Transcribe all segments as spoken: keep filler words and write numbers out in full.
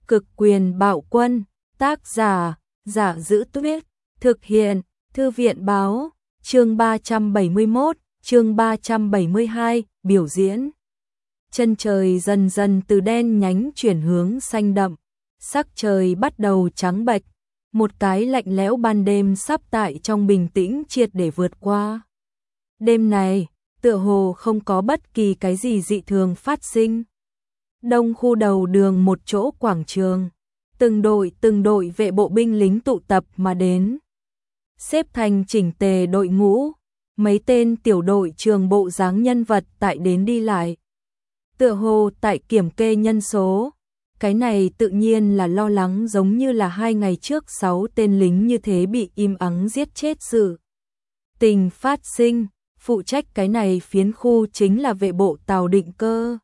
Cực quyền bạo quân, tác giả, Giả Giữ Tuyết, thực hiện, Thư viện báo, chương ba trăm bảy mươi mốt, chương ba trăm bảy mươi hai, biểu diễn. Chân trời dần dần từ đen nhánh chuyển hướng xanh đậm, sắc trời bắt đầu trắng bệch, một cái lạnh lẽo ban đêm sắp tại trong bình tĩnh triệt để vượt qua. Đêm này, tựa hồ không có bất kỳ cái gì dị thường phát sinh. Đông khu đầu đường một chỗ quảng trường, từng đội từng đội vệ bộ binh lính tụ tập mà đến. Xếp thành chỉnh tề đội ngũ, mấy tên tiểu đội trường bộ dáng nhân vật tại đến đi lại. Tựa hồ tại kiểm kê nhân số, cái này tự nhiên là lo lắng giống như là hai ngày trước sáu tên lính như thế bị im ắng giết chết sự. Tình phát sinh, phụ trách cái này phiến khu chính là vệ bộ Tào Định Cơ.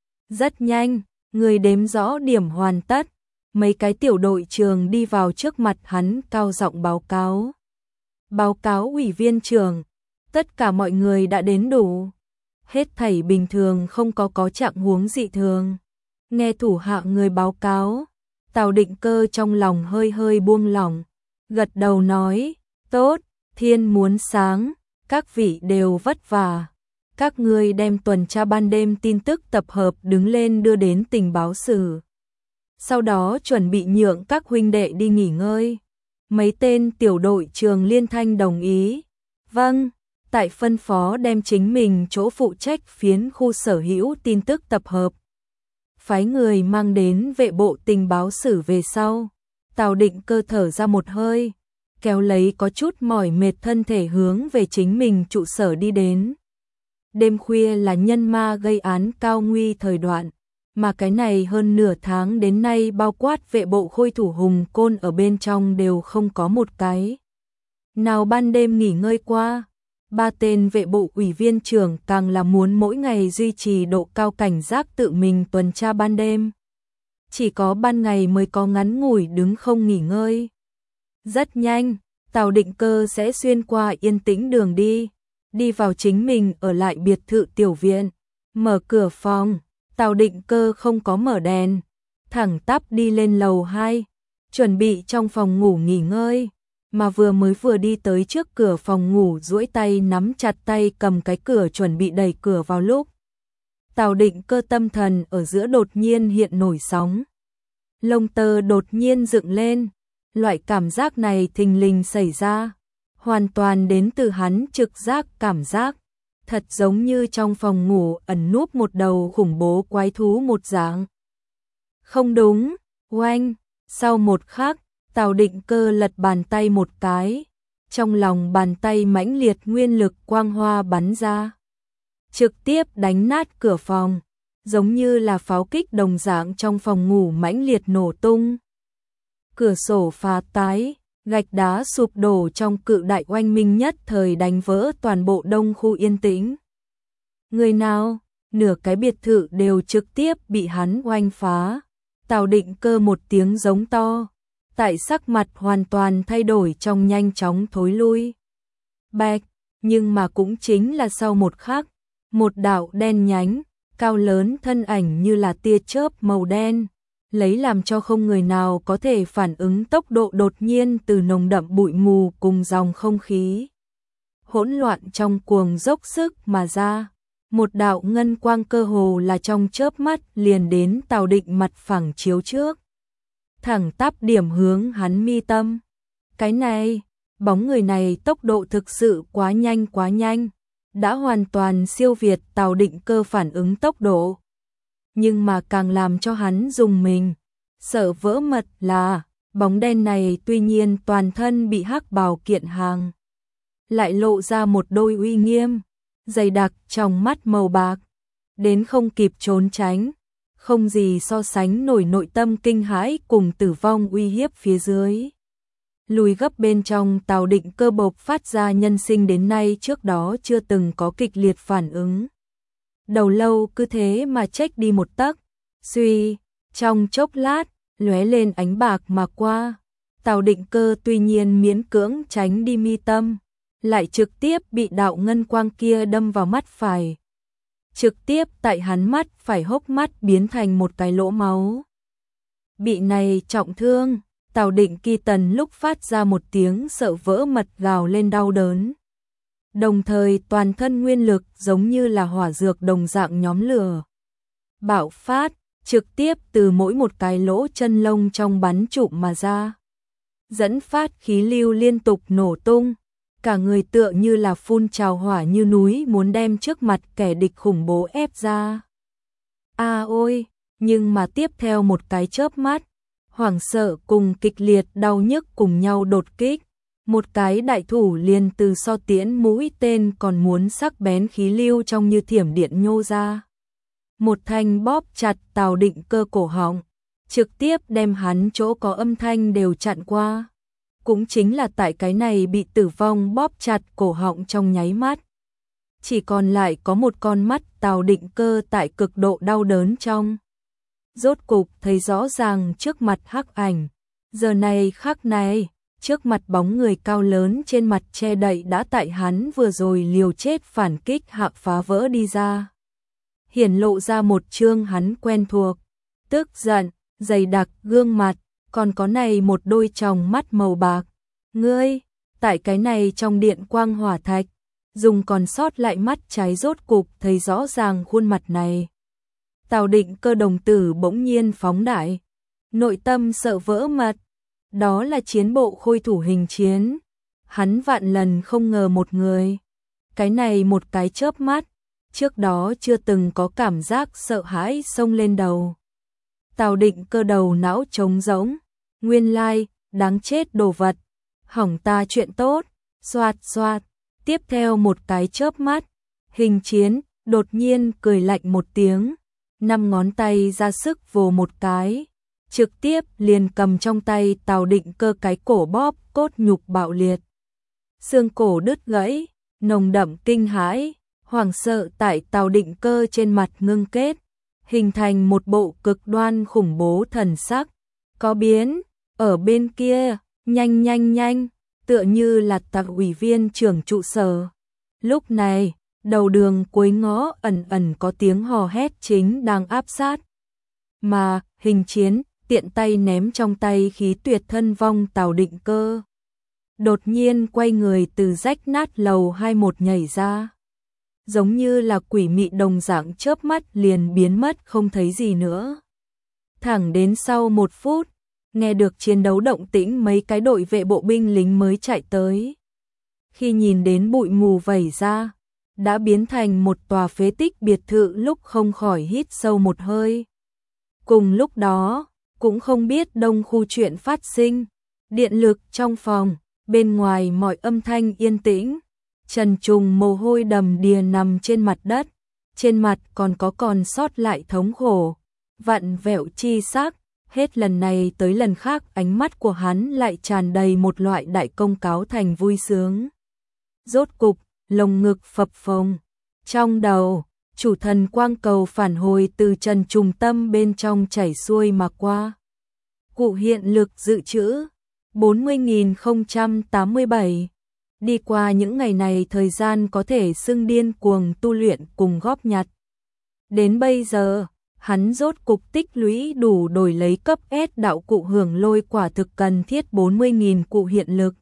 Rất nhanh, người đếm rõ điểm hoàn tất, mấy cái tiểu đội trường đi vào trước mặt hắn cao giọng báo cáo. Báo cáo ủy viên trưởng, tất cả mọi người đã đến đủ. Hết thảy bình thường, không có có trạng huống dị thường. Nghe thủ hạ người báo cáo, Tào Định Cơ trong lòng hơi hơi buông lỏng, gật đầu nói, tốt, thiên muốn sáng, các vị đều vất vả. Các ngươi đem tuần tra ban đêm tin tức tập hợp đứng lên đưa đến tình báo sử. Sau đó chuẩn bị nhượng các huynh đệ đi nghỉ ngơi. Mấy tên tiểu đội trường liên thanh đồng ý. Vâng, tại phân phó đem chính mình chỗ phụ trách phiến khu sở hữu tin tức tập hợp. Phái người mang đến vệ bộ tình báo sử về sau. Tào Định Cơ thở ra một hơi, kéo lấy có chút mỏi mệt thân thể hướng về chính mình trụ sở đi đến. Đêm khuya là nhân ma gây án cao nguy thời đoạn, mà cái này hơn nửa tháng đến nay bao quát vệ bộ Khôi Thủ Hùng Côn ở bên trong đều không có một cái nào ban đêm nghỉ ngơi qua. Ba tên vệ bộ ủy viên trưởng càng là muốn mỗi ngày duy trì độ cao cảnh giác tự mình tuần tra ban đêm. Chỉ có ban ngày mới có ngắn ngủi đứng không nghỉ ngơi. Rất nhanh, Tào Định Cơ sẽ xuyên qua yên tĩnh đường đi, đi vào chính mình ở lại biệt thự tiểu viện, mở cửa phòng. Tào Định Cơ không có mở đèn, thẳng tắp đi lên lầu hai, chuẩn bị trong phòng ngủ nghỉ ngơi, mà vừa mới vừa đi tới trước cửa phòng ngủ duỗi tay nắm chặt tay cầm cái cửa chuẩn bị đẩy cửa vào lúc. Tào Định Cơ tâm thần ở giữa đột nhiên hiện nổi sóng. Lông tơ đột nhiên dựng lên, loại cảm giác này thình lình xảy ra, hoàn toàn đến từ hắn trực giác cảm giác. Thật giống như trong phòng ngủ ẩn núp một đầu khủng bố quái thú một dạng. Không đúng, oanh, sau một khắc, Tào Định Cơ lật bàn tay một cái, trong lòng bàn tay mãnh liệt nguyên lực quang hoa bắn ra, trực tiếp đánh nát cửa phòng, giống như là pháo kích đồng dạng trong phòng ngủ mãnh liệt nổ tung. Cửa sổ phá tái, gạch đá sụp đổ trong cự đại oanh minh nhất thời đánh vỡ toàn bộ đông khu yên tĩnh. Người nào, nửa cái biệt thự đều trực tiếp bị hắn oanh phá. Tào Định Cơ một tiếng giống to, tại sắc mặt hoàn toàn thay đổi trong nhanh chóng thối lui. Bạch, nhưng mà cũng chính là sau một khắc, một đạo đen nhánh, cao lớn thân ảnh như là tia chớp màu đen, lấy làm cho không người nào có thể phản ứng tốc độ đột nhiên từ nồng đậm bụi mù cùng dòng không khí hỗn loạn trong cuồng dốc sức mà ra. Một đạo ngân quang cơ hồ là trong chớp mắt liền đến Tào Định mặt phẳng chiếu trước, thẳng tắp điểm hướng hắn mi tâm. Cái này, bóng người này tốc độ thực sự quá nhanh quá nhanh, đã hoàn toàn siêu việt Tào Định Cơ phản ứng tốc độ. Nhưng mà càng làm cho hắn dùng mình, sợ vỡ mật là, bóng đen này tuy nhiên toàn thân bị hắc bào kiện hàng, lại lộ ra một đôi uy nghiêm, dày đặc trong mắt màu bạc, đến không kịp trốn tránh, không gì so sánh nổi nội tâm kinh hãi cùng tử vong uy hiếp phía dưới. Lùi gấp bên trong Tào Định Cơ bộc phát ra nhân sinh đến nay trước đó chưa từng có kịch liệt phản ứng. Đầu lâu cứ thế mà chếch đi một tấc, suy, trong chốc lát, lóe lên ánh bạc mà qua. Tào Định Cơ tuy nhiên miễn cưỡng tránh đi mi tâm, lại trực tiếp bị đạo ngân quang kia đâm vào mắt phải. Trực tiếp tại hắn mắt phải hốc mắt biến thành một cái lỗ máu. Bị này trọng thương, Tào Định Kỳ tần lúc phát ra một tiếng sợ vỡ mật gào lên đau đớn. Đồng thời toàn thân nguyên lực giống như là hỏa dược đồng dạng nhóm lửa. Bạo phát, trực tiếp từ mỗi một cái lỗ chân lông trong bắn trụm mà ra. Dẫn phát khí lưu liên tục nổ tung, cả người tựa như là phun trào hỏa như núi muốn đem trước mặt kẻ địch khủng bố ép ra. A ôi, nhưng mà tiếp theo một cái chớp mắt, hoảng sợ cùng kịch liệt đau nhức cùng nhau đột kích. Một cái đại thủ liền từ so tiễn mũi tên còn muốn sắc bén khí lưu trong như thiểm điện nhô ra. Một thanh bóp chặt Tào Định Cơ cổ họng, trực tiếp đem hắn chỗ có âm thanh đều chặn qua. Cũng chính là tại cái này bị tử vong bóp chặt cổ họng trong nháy mắt. Chỉ còn lại có một con mắt Tào Định Cơ tại cực độ đau đớn trong. Rốt cục thấy rõ ràng trước mặt hắc ảnh. Giờ này khắc này, trước mặt bóng người cao lớn trên mặt che đậy đã tại hắn vừa rồi liều chết phản kích hạ phá vỡ đi ra. Hiển lộ ra một chương hắn quen thuộc, tức giận, dày đặc gương mặt, còn có này một đôi tròng mắt màu bạc. Ngươi, tại cái này trong điện quang hỏa thạch, dùng còn sót lại mắt trái rốt cục thấy rõ ràng khuôn mặt này. Tào Định Cơ đồng tử bỗng nhiên phóng đại, nội tâm sợ vỡ mật. Đó là chiến bộ khôi thủ hình chiến. Hắn vạn lần không ngờ một người. Cái này một cái chớp mắt, trước đó chưa từng có cảm giác sợ hãi xông lên đầu. Tào Định Cơ đầu não trống rỗng, nguyên lai, đáng chết đồ vật, hỏng ta chuyện tốt, xoạt xoạt, tiếp theo một cái chớp mắt, hình chiến, đột nhiên cười lạnh một tiếng, năm ngón tay ra sức vồ một cái, trực tiếp liền cầm trong tay Tào Định Cơ cái cổ bóp, cốt nhục bạo liệt. Xương cổ đứt gãy, nồng đậm kinh hãi, hoảng sợ tại Tào Định Cơ trên mặt ngưng kết, hình thành một bộ cực đoan khủng bố thần sắc. Có biến, ở bên kia, nhanh nhanh nhanh, tựa như là tạc ủy viên trưởng trụ sở. Lúc này, đầu đường cuối ngõ ẩn ẩn có tiếng hò hét chính đang áp sát. Mà, hình chiến, tiện tay ném trong tay khí tuyệt thân vong Tào Định Cơ. Đột nhiên quay người từ rách nát lầu hai một nhảy ra. Giống như là quỷ mị đồng dạng chớp mắt liền biến mất không thấy gì nữa. Thẳng đến sau một phút, nghe được chiến đấu động tĩnh mấy cái đội vệ bộ binh lính mới chạy tới. Khi nhìn đến bụi mù vẩy ra, đã biến thành một tòa phế tích biệt thự lúc không khỏi hít sâu một hơi. Cùng lúc đó, cũng không biết đông khu chuyện phát sinh, điện lực trong phòng, bên ngoài mọi âm thanh yên tĩnh. Trần Trùng mồ hôi đầm đìa nằm trên mặt đất, trên mặt còn có còn sót lại thống khổ, vặn vẹo chi sắc, hết lần này tới lần khác ánh mắt của hắn lại tràn đầy một loại đại công cáo thành vui sướng. Rốt cục, lồng ngực phập phồng, trong đầu, chủ thần quang cầu phản hồi từ Trần Trùng tâm bên trong chảy xuôi mà qua. Cụ hiện lực dự trữ, bốn mươi nghìn không trăm tám mươi bảy. Đi qua những ngày này thời gian có thể xưng điên cuồng tu luyện cùng góp nhặt. Đến bây giờ, hắn rốt cục tích lũy đủ đổi lấy cấp S đạo cụ hưởng lôi quả thực cần thiết bốn mươi nghìn cụ hiện lực.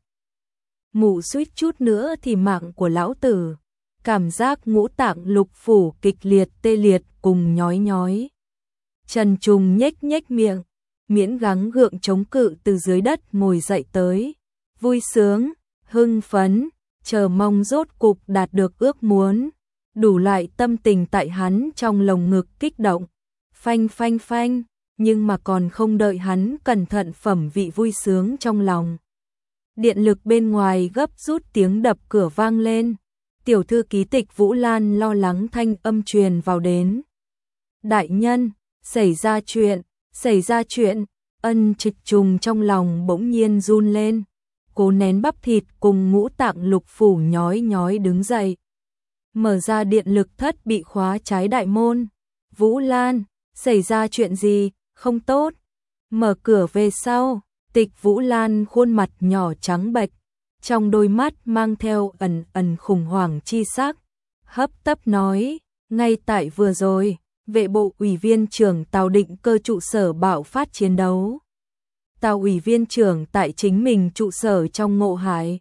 Mụ suýt chút nữa thì mạng của lão tử. Cảm giác ngũ tạng lục phủ kịch liệt tê liệt cùng nhói nhói. Trần Trùng nhếch nhếch miệng, miễn gắng gượng chống cự từ dưới đất ngồi dậy tới. Vui sướng, hưng phấn, chờ mong rốt cục đạt được ước muốn. Đủ loại tâm tình tại hắn trong lồng ngực kích động. Phanh phanh phanh, nhưng mà còn không đợi hắn cẩn thận phẩm vị vui sướng trong lòng. Điện lực bên ngoài gấp rút tiếng đập cửa vang lên. Tiểu thư ký Tịch Vũ Lan lo lắng thanh âm truyền vào đến. Đại nhân, xảy ra chuyện, xảy ra chuyện, Ân Trịch Trùng trong lòng bỗng nhiên run lên. Cố nén bắp thịt cùng ngũ tạng lục phủ nhói nhói đứng dậy. Mở ra điện lực thất bị khóa trái đại môn. Vũ Lan, xảy ra chuyện gì, không tốt. Mở cửa về sau, Tịch Vũ Lan khuôn mặt nhỏ trắng bệch, trong đôi mắt mang theo ẩn ẩn khủng hoảng chi sắc, hấp tấp nói, ngay tại vừa rồi, Vệ bộ ủy viên trưởng Tào Định Cơ trụ sở bạo phát chiến đấu. Tào ủy viên trưởng tại chính mình trụ sở trong Ngộ Hải.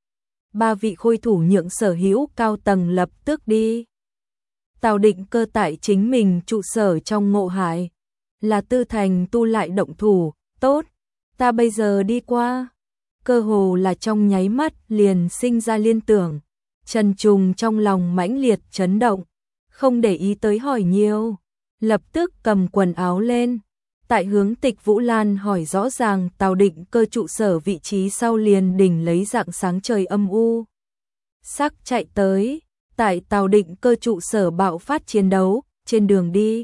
Ba vị khôi thủ nhượng sở hữu cao tầng lập tức đi. Tào Định Cơ tại chính mình trụ sở trong Ngộ Hải. Là Tư Thành Tu lại động thủ, tốt, ta bây giờ đi qua. Cơ hồ là trong nháy mắt liền sinh ra liên tưởng. Trần Trùng trong lòng mãnh liệt chấn động, không để ý tới hỏi nhiều, lập tức cầm quần áo lên. Tại hướng Tịch Vũ Lan hỏi rõ ràng Tào Định Cơ trụ sở vị trí sau liền đỉnh lấy dạng sáng trời âm u. Sắc chạy tới, tại Tào Định Cơ trụ sở bạo phát chiến đấu, trên đường đi.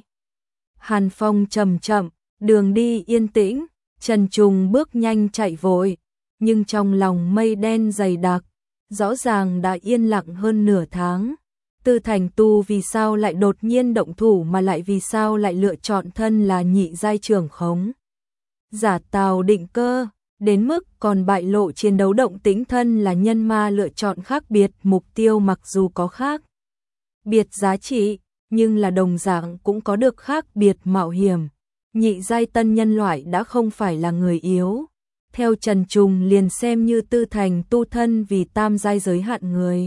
Hàn phong chậm chậm, đường đi yên tĩnh, Trần Trùng bước nhanh chạy vội, nhưng trong lòng mây đen dày đặc, rõ ràng đã yên lặng hơn nửa tháng. Tư Thành Tu vì sao lại đột nhiên động thủ mà lại vì sao lại lựa chọn thân là nhị giai trưởng khống giả Tào Định Cơ, đến mức còn bại lộ chiến đấu động tĩnh thân là nhân ma lựa chọn khác biệt mục tiêu mặc dù có khác biệt giá trị, nhưng là đồng dạng cũng có được khác biệt mạo hiểm. Nhị giai tân nhân loại đã không phải là người yếu. Theo Trần Trùng liền xem như Tư Thành Tu thân vì tam giai giới hạn người.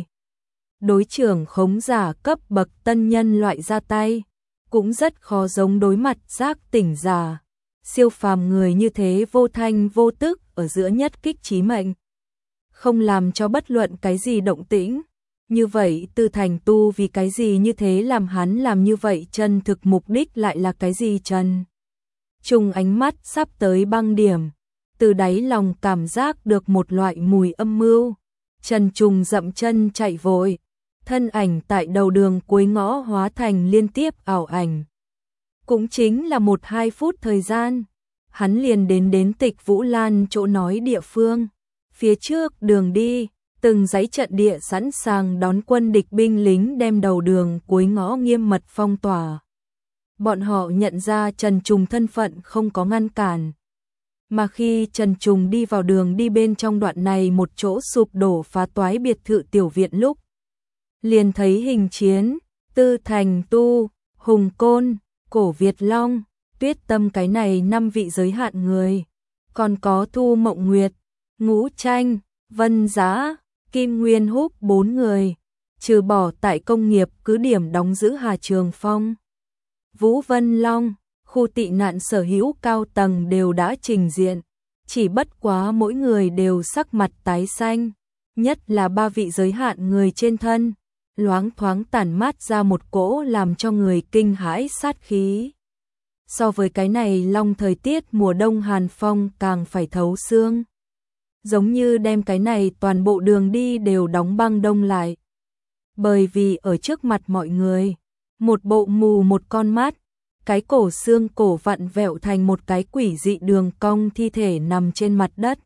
Đối trưởng khống giả cấp bậc tân nhân loại ra tay, cũng rất khó giống đối mặt giác tỉnh giả. Siêu phàm người như thế vô thanh vô tức ở giữa nhất kích chí mệnh. Không làm cho bất luận cái gì động tĩnh. Như vậy Tư Thành Tu vì cái gì như thế làm hắn làm như vậy chân thực mục đích lại là cái gì Trần Trùng ánh mắt sắp tới băng điểm. Từ đáy lòng cảm giác được một loại mùi âm mưu. Trần Trùng dậm chân chạy vội. Thân ảnh tại đầu đường cuối ngõ hóa thành liên tiếp ảo ảnh. Cũng chính là một hai phút thời gian. Hắn liền đến đến Tịch Vũ Lan chỗ nói địa phương. Phía trước đường đi, từng dãy trận địa sẵn sàng đón quân địch binh lính đem đầu đường cuối ngõ nghiêm mật phong tỏa. Bọn họ nhận ra Trần Trùng thân phận không có ngăn cản. Mà khi Trần Trùng đi vào đường đi bên trong đoạn này một chỗ sụp đổ phá toái biệt thự tiểu viện lúc, liền thấy hình chiến, Tư Thành Tu, Hùng Côn, Cổ Việt Long, Tuyết Tâm cái này năm vị giới hạn người. Còn có Thu Mộng Nguyệt, Ngũ Tranh, Vân Giá, Kim Nguyên Húc bốn người. Trừ bỏ tại công nghiệp cứ điểm đóng giữ Hà Trường Phong, Vũ Vân Long, khu tị nạn sở hữu cao tầng đều đã trình diện. Chỉ bất quá mỗi người đều sắc mặt tái xanh. Nhất là ba vị giới hạn người trên thân. Loáng thoáng tản mát ra một cỗ làm cho người kinh hãi sát khí. So với cái này long thời tiết mùa đông hàn phong càng phải thấu xương. Giống như đem cái này toàn bộ đường đi đều đóng băng đông lại. Bởi vì ở trước mặt mọi người, một bộ mù một con mắt, cái cổ xương cổ vặn vẹo thành một cái quỷ dị đường cong thi thể nằm trên mặt đất.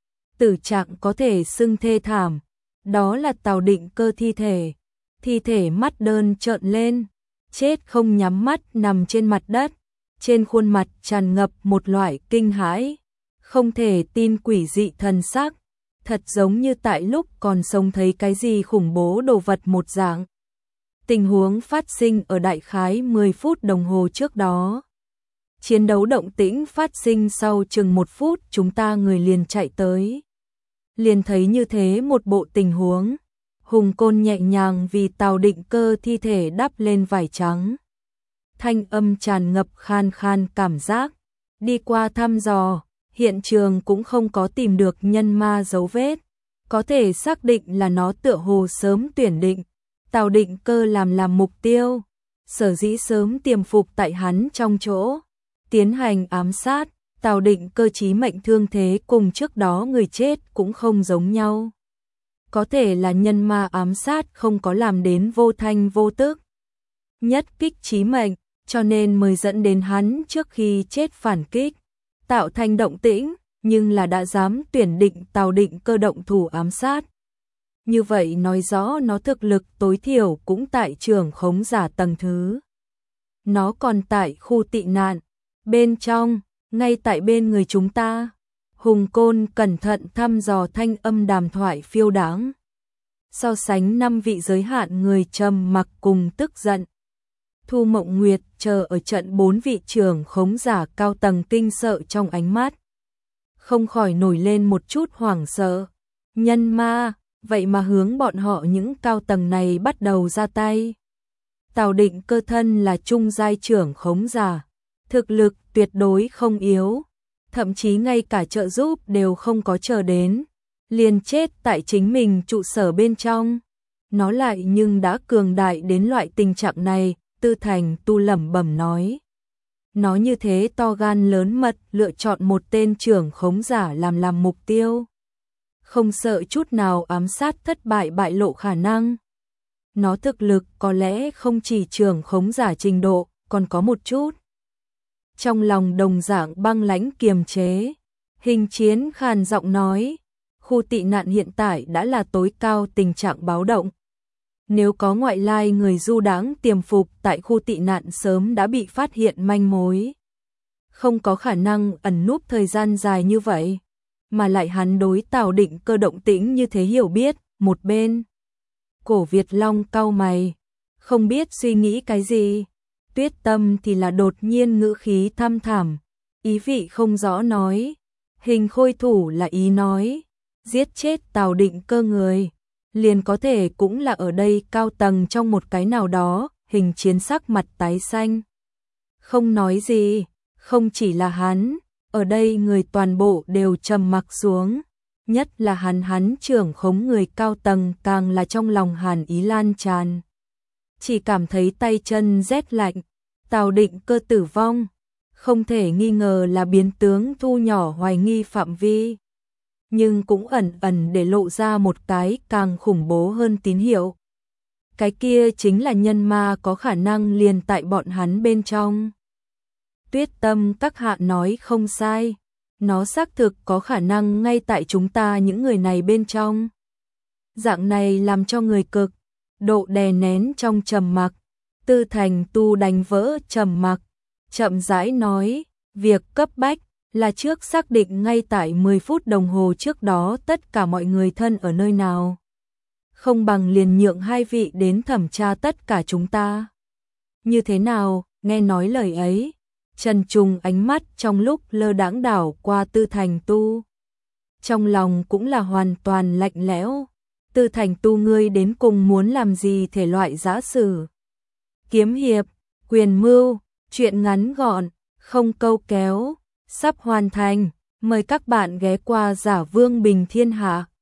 Tử trạng có thể xưng thê thảm, đó là Tào Định Cơ thi thể. Thi thể mắt đơn trợn lên, chết không nhắm mắt nằm trên mặt đất, trên khuôn mặt tràn ngập một loại kinh hãi, không thể tin quỷ dị thần sắc, thật giống như tại lúc còn sống thấy cái gì khủng bố đồ vật một dạng. Tình huống phát sinh ở đại khái mười phút đồng hồ trước đó. Chiến đấu động tĩnh phát sinh sau chừng một phút chúng ta người liền chạy tới. Liền thấy như thế một bộ tình huống. Hùng Côn nhẹ nhàng vì Tào Định Cơ thi thể đắp lên vải trắng. Thanh âm tràn ngập khan khan cảm giác. Đi qua thăm dò, hiện trường cũng không có tìm được nhân ma dấu vết. Có thể xác định là nó tựa hồ sớm tuyển định. Tào Định Cơ làm làm mục tiêu. Sở dĩ sớm tiềm phục tại hắn trong chỗ. Tiến hành ám sát. Tào Định Cơ chí mệnh thương thế cùng trước đó người chết cũng không giống nhau. Có thể là nhân ma ám sát không có làm đến vô thanh vô tức. Nhất kích chí mệnh, cho nên mới dẫn đến hắn trước khi chết phản kích. Tạo thành động tĩnh, nhưng là đã dám tuyển định Tào Định Cơ động thủ ám sát. Như vậy nói rõ nó thực lực tối thiểu cũng tại trưởng khống giả tầng thứ. Nó còn tại khu tị nạn, bên trong, ngay tại bên người chúng ta. Hùng Côn cẩn thận thăm dò thanh âm đàm thoại phiêu đáng. So sánh năm vị giới hạn người trầm mặc cùng tức giận. Thu Mộng Nguyệt chờ ở trận bốn vị trưởng khống giả cao tầng kinh sợ trong ánh mắt. Không khỏi nổi lên một chút hoảng sợ. Nhân ma, vậy mà hướng bọn họ những cao tầng này bắt đầu ra tay. Tào Định Cơ thân là trung giai trưởng khống giả, thực lực tuyệt đối không yếu, thậm chí ngay cả trợ giúp đều không có chờ đến, liền chết tại chính mình trụ sở bên trong. Nó lại nhưng đã cường đại đến loại tình trạng này, Tư Thành Tu lẩm bẩm nói. Nó như thế to gan lớn mật lựa chọn một tên trưởng khống giả làm làm mục tiêu. Không sợ chút nào ám sát thất bại bại lộ khả năng. Nó thực lực có lẽ không chỉ trưởng khống giả trình độ, còn có một chút. Trong lòng đồng dạng băng lãnh kiềm chế, Hình Chiến khàn giọng nói, khu tị nạn hiện tại đã là tối cao tình trạng báo động. Nếu có ngoại lai người du đãng tiềm phục tại khu tị nạn sớm đã bị phát hiện manh mối. Không có khả năng ẩn núp thời gian dài như vậy, mà lại hắn đối Tào Định Cơ động tĩnh như thế hiểu biết, một bên. Cổ Việt Long cau mày, không biết suy nghĩ cái gì. Tuyết Tâm thì là đột nhiên ngữ khí thăm thẳm, ý vị không rõ nói. Hình Khôi Thủ là ý nói, giết chết Tào Định Cơ người, liền có thể cũng là ở đây cao tầng trong một cái nào đó. Hình Chiến sắc mặt tái xanh, không nói gì. Không chỉ là hắn, ở đây người toàn bộ đều trầm mặc xuống, nhất là hắn hắn trưởng khống người cao tầng càng là trong lòng hàn ý lan tràn. Chỉ cảm thấy tay chân rét lạnh. Tào Định Cơ tử vong, không thể nghi ngờ là biến tướng thu nhỏ hoài nghi phạm vi, nhưng cũng ẩn ẩn để lộ ra một cái càng khủng bố hơn tín hiệu. Cái kia chính là nhân ma có khả năng liền tại bọn hắn bên trong. Tuyết Tâm các hạ nói không sai, nó xác thực có khả năng ngay tại chúng ta những người này bên trong. Dạng này làm cho người cực độ đè nén trong trầm mặc. Tư Thành Tu đánh vỡ trầm mặc, chậm rãi nói, việc cấp bách là trước xác định ngay tại mười phút đồng hồ trước đó tất cả mọi người thân ở nơi nào. Không bằng liền nhượng hai vị đến thẩm tra tất cả chúng ta. Như thế nào? Nghe nói lời ấy, Trần Trùng ánh mắt trong lúc lơ đãng đảo qua Tư Thành Tu. Trong lòng cũng là hoàn toàn lạnh lẽo. Tư Thành Tu ngươi đến cùng muốn làm gì thể loại giã sử? Kiếm hiệp, quyền mưu, chuyện ngắn gọn, không câu kéo, sắp hoàn thành. Mời các bạn ghé qua Giả Vương Bình Thiên Hạ.